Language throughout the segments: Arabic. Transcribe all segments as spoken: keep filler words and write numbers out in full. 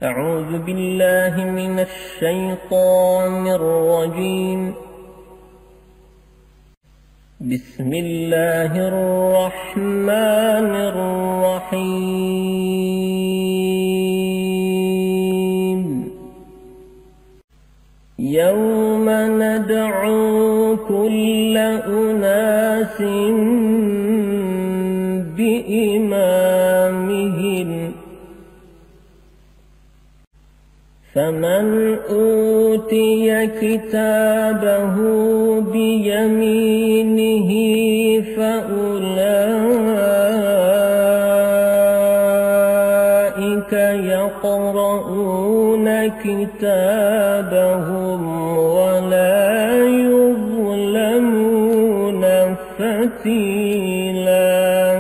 أعوذ بالله من الشيطان الرجيم. بسم الله الرحمن الرحيم. يوم ندعو كل أناس بإمامهم فمن أوتي كتابه بيمينه فأولئك يقرؤون كتابهم ولا يظلمون فتيلا.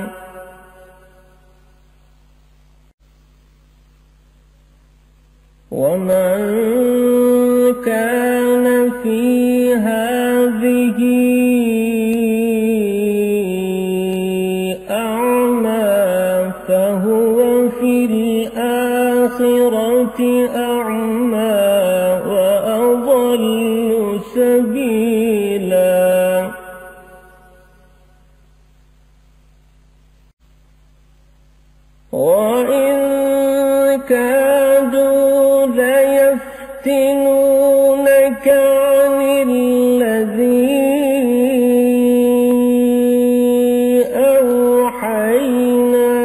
ومن كان في هذه أعمى فهو في الآخرة أعمى وأضل سبيلا. وإن كادوا ليفتنونك عن الذي أوحينا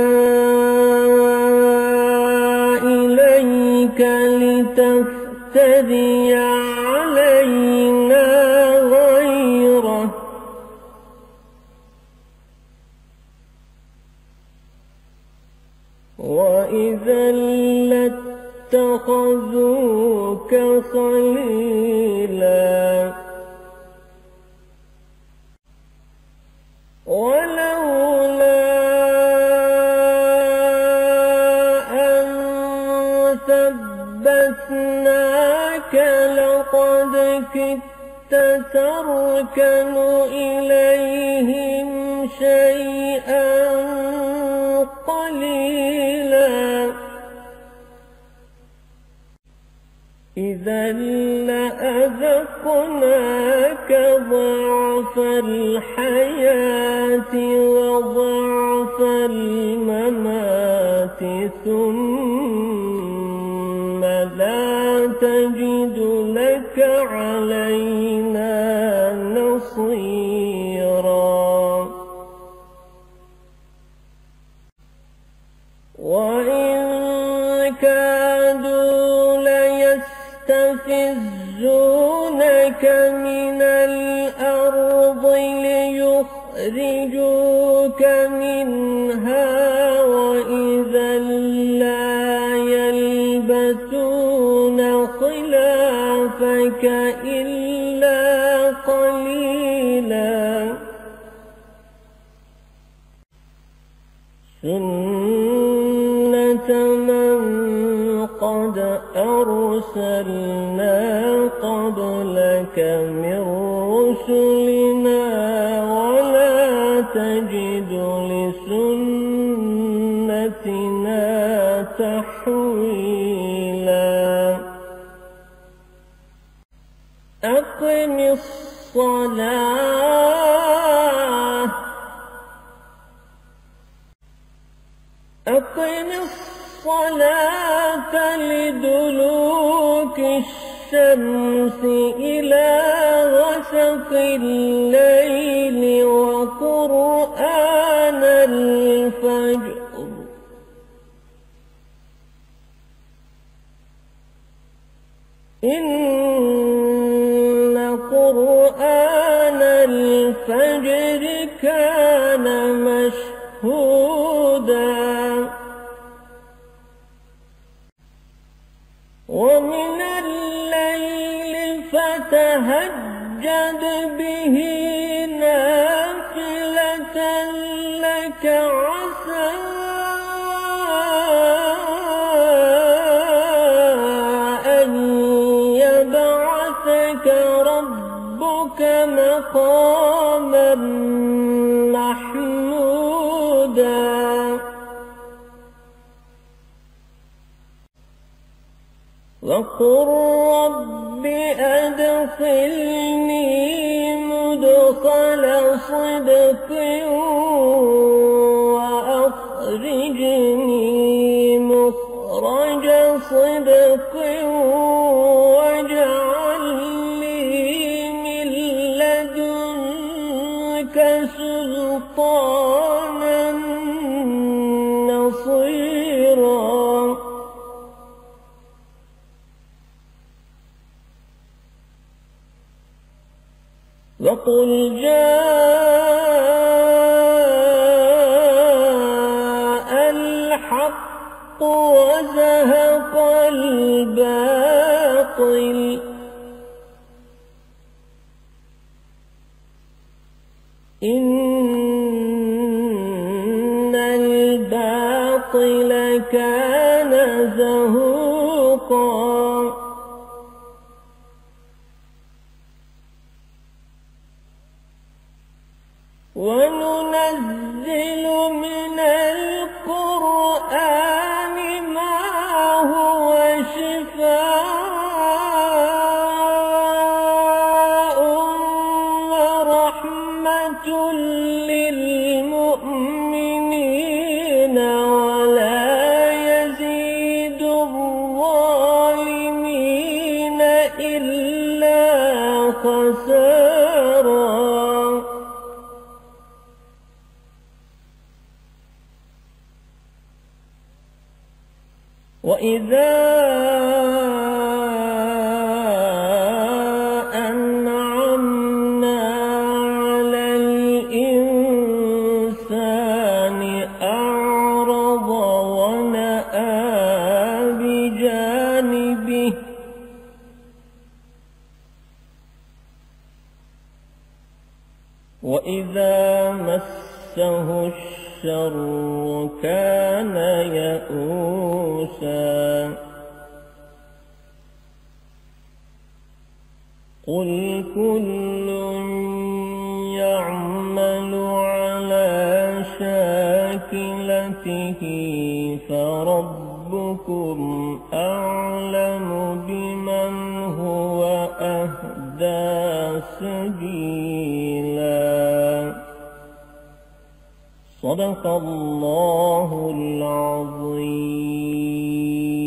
إليك لتفتري علينا غيره وإذا لاتخذوك خليلا. ولولا أن ثبتناك لقد كدت تركن إليهم شيئا قليلا. إذا لأذقناك ضعف الحياة وضعف الممات ثم لا تجد لك علينا نصيرا. وإن كادوا ليستفزونك من الأرض ليخرجوك منها وإذا لا يلبثون خلافك إلا قليلا. سنة من قد أرسلنا قبلك من رسلنا ولا تجد لسنتنا تحويلا. أقم الصلاة أقم الصلاة لدلوك الشمس إلى غسق الليل وقرآن الفجر إن قرآن الفجر كان مشهودا. ومن الليل فتهجد به نافلة لك عسى أن يبعثك ربك مقاما محمودا. وقل رب أدخلني مدخل صدق وأخرجني مخرج صدق واجعل لي من لدنك سلطانا نصيرا وقل جاء الحق وزهق الباطل إن الباطل كان زهوقا وننزل من القرآن ما هو شفاء ورحمة للمؤمنين ولا يزيد الظالمين إلا خسارا وإذا أنعمنا على الإنسان أعرض ونأى بجانبه وإذا مسه الشر كان يئوسا قل كل يعمل على شاكلته فربكم أعلم بمن هو أهدى سبيلا صدق الله العظيم.